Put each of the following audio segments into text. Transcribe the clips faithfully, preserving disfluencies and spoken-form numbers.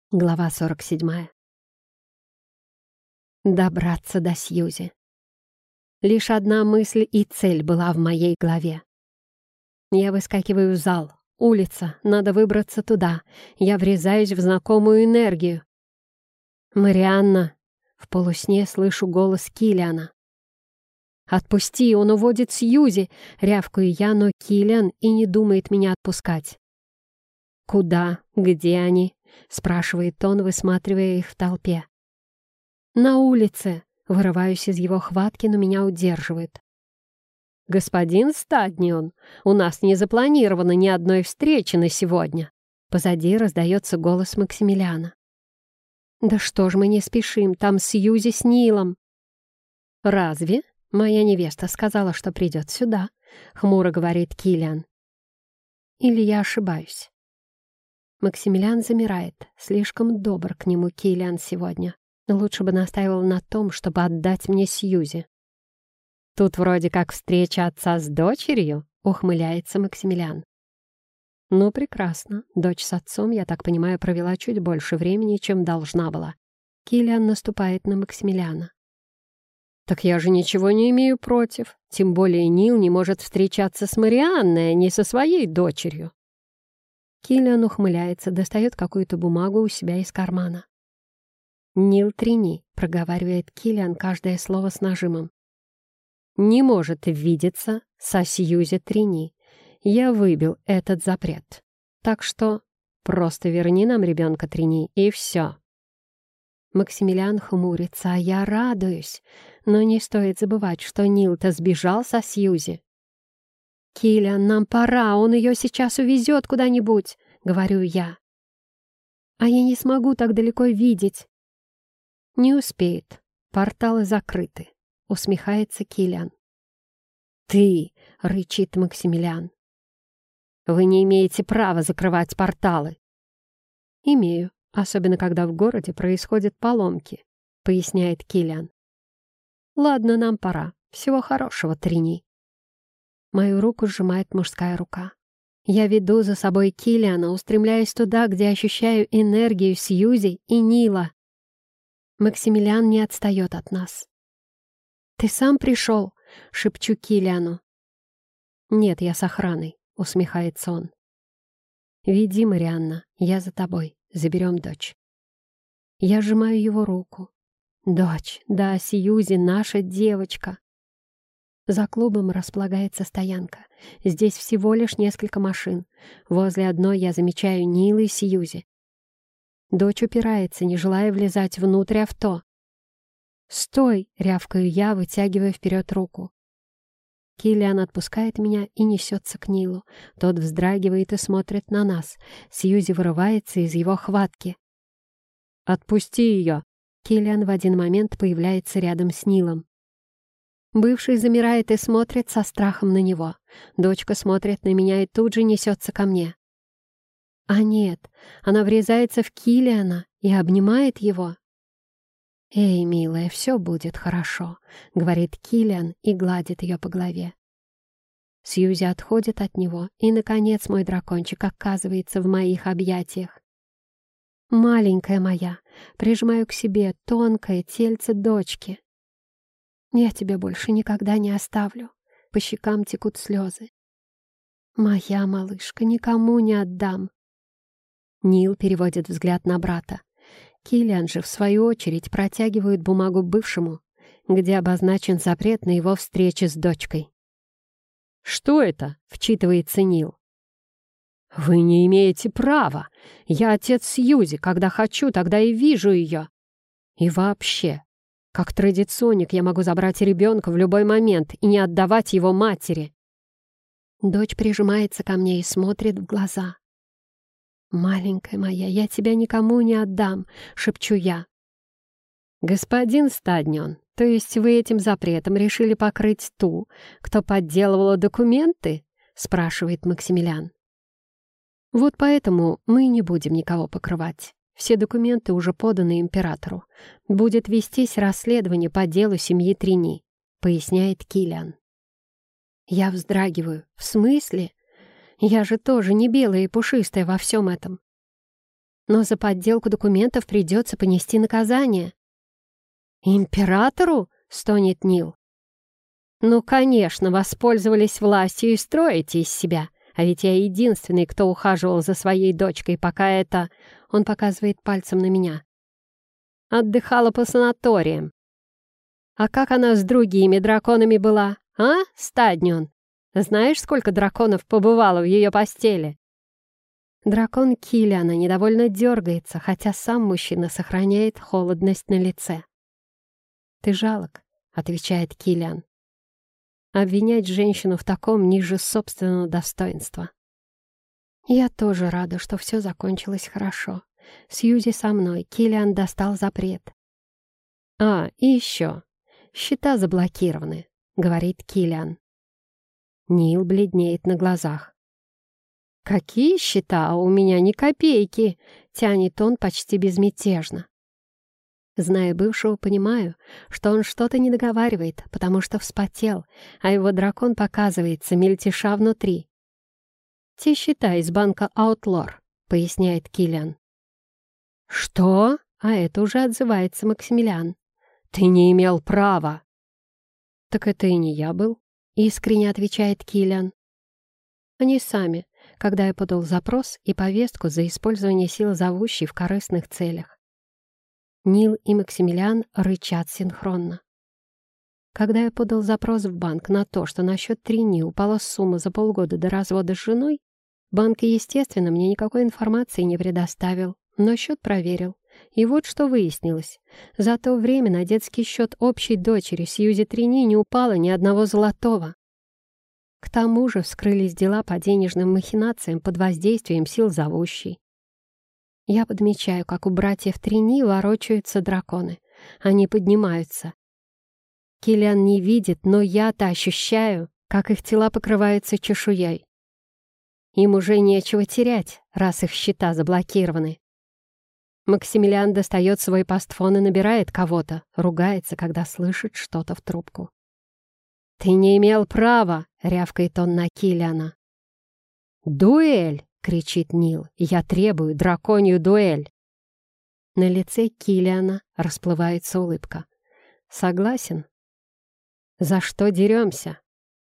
Глава сорок седьмая. Добраться до Сьюзи. Лишь одна мысль и цель была в моей голове. Я выскакиваю в зал. Улица, надо выбраться туда. Я врезаюсь в знакомую энергию. «Марианна!» — в полусне слышу голос Киллиана. «Отпусти, он уводит Сьюзи!» — рявкаю я, но Киллиан и не думает меня отпускать. «Куда? Где они?» — спрашивает он, высматривая их в толпе. «На улице!» — вырываюсь из его хватки, но меня удерживает. «Господин Стаднион, у нас не запланировано ни одной встречи на сегодня!» Позади раздается голос Максимилиана. «Да что ж мы не спешим, там Сьюзи с Нилом!» «Разве? Моя невеста сказала, что придет сюда», — хмуро говорит Киллиан. «Или я ошибаюсь?» Максимилиан замирает. Слишком добр к нему Киллиан сегодня. Лучше бы настаивал на том, чтобы отдать мне Сьюзи. «Тут вроде как встреча отца с дочерью», — ухмыляется Максимилиан. «Ну, прекрасно. Дочь с отцом, я так понимаю, провела чуть больше времени, чем должна была». Киллиан наступает на Максимилиана. «Так я же ничего не имею против. Тем более Нил не может встречаться с Марианной, а не со своей дочерью». Киллиан ухмыляется, достает какую-то бумагу у себя из кармана. «Нил Трини», — проговаривает Киллиан каждое слово с нажимом. «Не может видеться со Сьюзи Трини. Я выбил этот запрет. Так что просто верни нам ребенка Трини, и все». Максимилиан хмурится, а я радуюсь. Но не стоит забывать, что Нил-то сбежал со Сьюзи. «Киллиан, нам пора, он ее сейчас увезет куда-нибудь», — говорю я. «А я не смогу так далеко видеть». «Не успеет. Порталы закрыты», — усмехается Киллиан. «Ты!» — рычит Максимилиан. «Вы не имеете права закрывать порталы». «Имею, особенно когда в городе происходят поломки», — поясняет Киллиан. «Ладно, нам пора. Всего хорошего, Трини». Мою руку сжимает мужская рука. Я веду за собой Киллиана, устремляясь туда, где ощущаю энергию Сьюзи и Нила. Максимилиан не отстает от нас. «Ты сам пришел?» — шепчу Киллиану. «Нет, я с охраной», — усмехается он. «Веди, Марианна, я за тобой. Заберем дочь». Я сжимаю его руку. «Дочь, да, Сьюзи, наша девочка». За клубом располагается стоянка. Здесь всего лишь несколько машин. Возле одной я замечаю Нила и Сьюзи. Дочь упирается, не желая влезать внутрь авто. «Стой!» — рявкаю я, вытягивая вперед руку. Киллиан отпускает меня и несется к Нилу. Тот вздрагивает и смотрит на нас. Сьюзи вырывается из его хватки. «Отпусти ее!» Киллиан в один момент появляется рядом с Нилом. Бывший замирает и смотрит со страхом на него. Дочка смотрит на меня и тут же несется ко мне. А нет, она врезается в Киллиана и обнимает его. «Эй, милая, все будет хорошо», — говорит Киллиан и гладит ее по голове. Сьюзи отходит от него, и, наконец, мой дракончик оказывается в моих объятиях. «Маленькая моя», прижимаю к себе тонкое тельце дочки. «Я тебя больше никогда не оставлю», — по щекам текут слезы. «Моя малышка, никому не отдам». Нил переводит взгляд на брата. Киллиан же, в свою очередь, протягивает бумагу бывшему, где обозначен запрет на его встречи с дочкой. «Что это?» — вчитывается Нил. «Вы не имеете права. Я отец Сьюзи. Когда хочу, тогда и вижу ее. И вообще, как традиционник я могу забрать ребенка в любой момент и не отдавать его матери». Дочь прижимается ко мне и смотрит в глаза. «Маленькая моя, я тебя никому не отдам», — шепчу я. «Господин Стаднион, то есть вы этим запретом решили покрыть ту, кто подделывала документы?» — спрашивает Максимилиан. «Вот поэтому мы не будем никого покрывать. Все документы уже поданы императору. Будет вестись расследование по делу семьи Трини», — поясняет Киллиан. Я вздрагиваю. «В смысле? Я же тоже не белая и пушистая во всем этом». но за подделку документов придется понести наказание». «Императору?» — стонет Нил. «Ну, конечно, воспользовались властью и строите из себя. А ведь я единственный, кто ухаживал за своей дочкой, пока это...» Он показывает пальцем на меня. «Отдыхала по санаториям. А как она с другими драконами была, а, Стаднион? Знаешь, сколько драконов побывало в ее постели?» Дракон Киллиана недовольно дергается, хотя сам мужчина сохраняет холодность на лице. «Ты жалок», — отвечает Киллиан. «Обвинять женщину в таком ниже собственного достоинства». Я тоже рада, что все закончилось хорошо. Сьюзи со мной, Киллиан достал запрет. «А, и еще. Счета заблокированы», — говорит Киллиан. Нил бледнеет на глазах. «Какие счета? У меня ни копейки!» — тянет он почти безмятежно. Зная бывшего, понимаю, что он что-то не договаривает, потому что вспотел, а его дракон показывается, мельтеша внутри. «Те счета из банка Аутлор», — поясняет Киллиан. «Что?» — а это уже отзывается Максимилиан. «Ты не имел права!» «Так это и не я был», — искренне отвечает Киллиан. «Они сами, когда я подал запрос и повестку за использование сил зовущей в корыстных целях». Нил и Максимилиан рычат синхронно. Когда я подал запрос в банк на то, что на счет Трини упала сумма за полгода до развода с женой, банк, естественно, мне никакой информации не предоставил, но счет проверил. И вот что выяснилось. За то время на детский счет общей дочери Сьюзи Трини не упало ни одного золотого. К тому же вскрылись дела по денежным махинациям под воздействием сил зовущей. Я подмечаю, как у братьев Трини ворочаются драконы. Они поднимаются. Киллиан не видит, но я-то ощущаю, как их тела покрываются чешуей. Им уже нечего терять, раз их счета заблокированы. Максимилиан достает свой пастфон и набирает кого-то, ругается, когда слышит что-то в трубку. «Ты не имел права!» — рявкает он на Киллиана. «Дуэль!» — кричит Нил. «Я требую драконью дуэль!» На лице Киллиана расплывается улыбка. «Согласен?» «За что деремся?»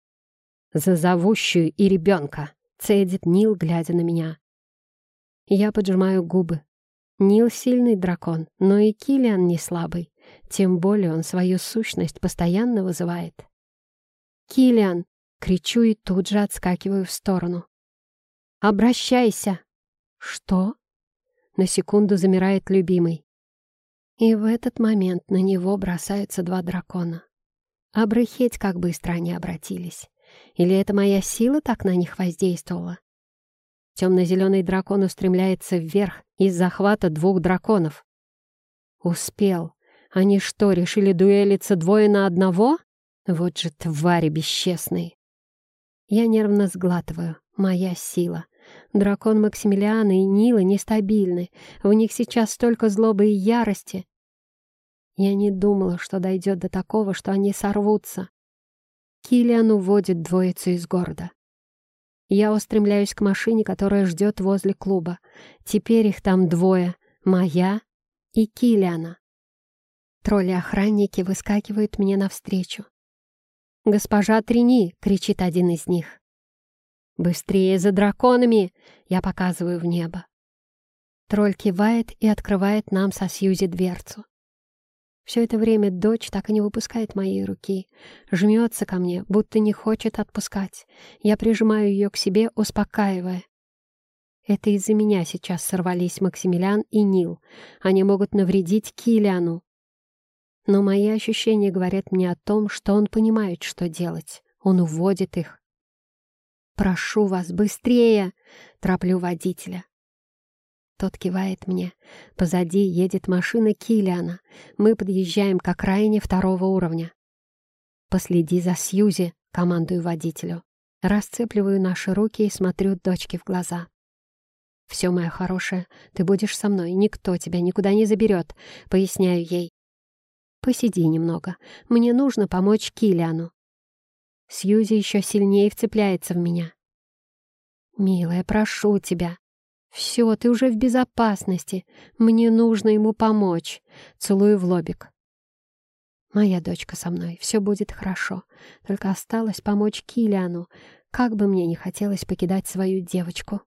«За зовущую и ребенка!» — цедит Нил, глядя на меня. Я поджимаю губы. Нил сильный дракон, но и Киллиан не слабый. Тем более он свою сущность постоянно вызывает. «Киллиан!» — кричу и тут же отскакиваю в сторону. «Обращайся!» «Что?» — на секунду замирает любимый. И в этот момент на него бросаются два дракона. Обрыхеть, как быстро они обратились. Или это моя сила так на них воздействовала? Темно-зеленый дракон устремляется вверх из захвата двух драконов. Успел. Они что, решили дуэлиться двое на одного? Вот же твари бесчестные. Я нервно сглатываю. Моя сила. Дракон Максимилиана и Нила нестабильны. В них сейчас столько злобы и ярости. Я не думала, что дойдет до такого, что они сорвутся. Киллиан уводит двоицу из города. Я устремляюсь к машине, которая ждет возле клуба. Теперь их там двое. Моя и Киллиана. Тролли-охранники выскакивают мне навстречу. «Госпожа Трини!» — кричит один из них. «Быстрее за драконами!» — я показываю в небо. Тролль кивает и открывает нам со Сьюзи дверцу. Все это время дочь так и не выпускает моей руки. Жмется ко мне, будто не хочет отпускать. Я прижимаю ее к себе, успокаивая. Это из-за меня сейчас сорвались Максимилиан и Нил. Они могут навредить Киллиану. Но мои ощущения говорят мне о том, что он понимает, что делать. Он уводит их. «Прошу вас, быстрее!» — тороплю водителя. Тот кивает мне. Позади едет машина Киллиана. Мы подъезжаем к окраине второго уровня. «Последи за Сьюзи», — командую водителю. Расцепливаю наши руки и смотрю дочке в глаза. «Все, моя хорошая, ты будешь со мной, никто тебя никуда не заберет», — поясняю ей. «Посиди немного, мне нужно помочь Киллиану». Сьюзи еще сильнее вцепляется в меня. «Милая, прошу тебя». «Все, ты уже в безопасности. Мне нужно ему помочь». Целую в лобик. «Моя дочка со мной. Все будет хорошо. Только осталось помочь Киллиану. Как бы мне не хотелось покидать свою девочку».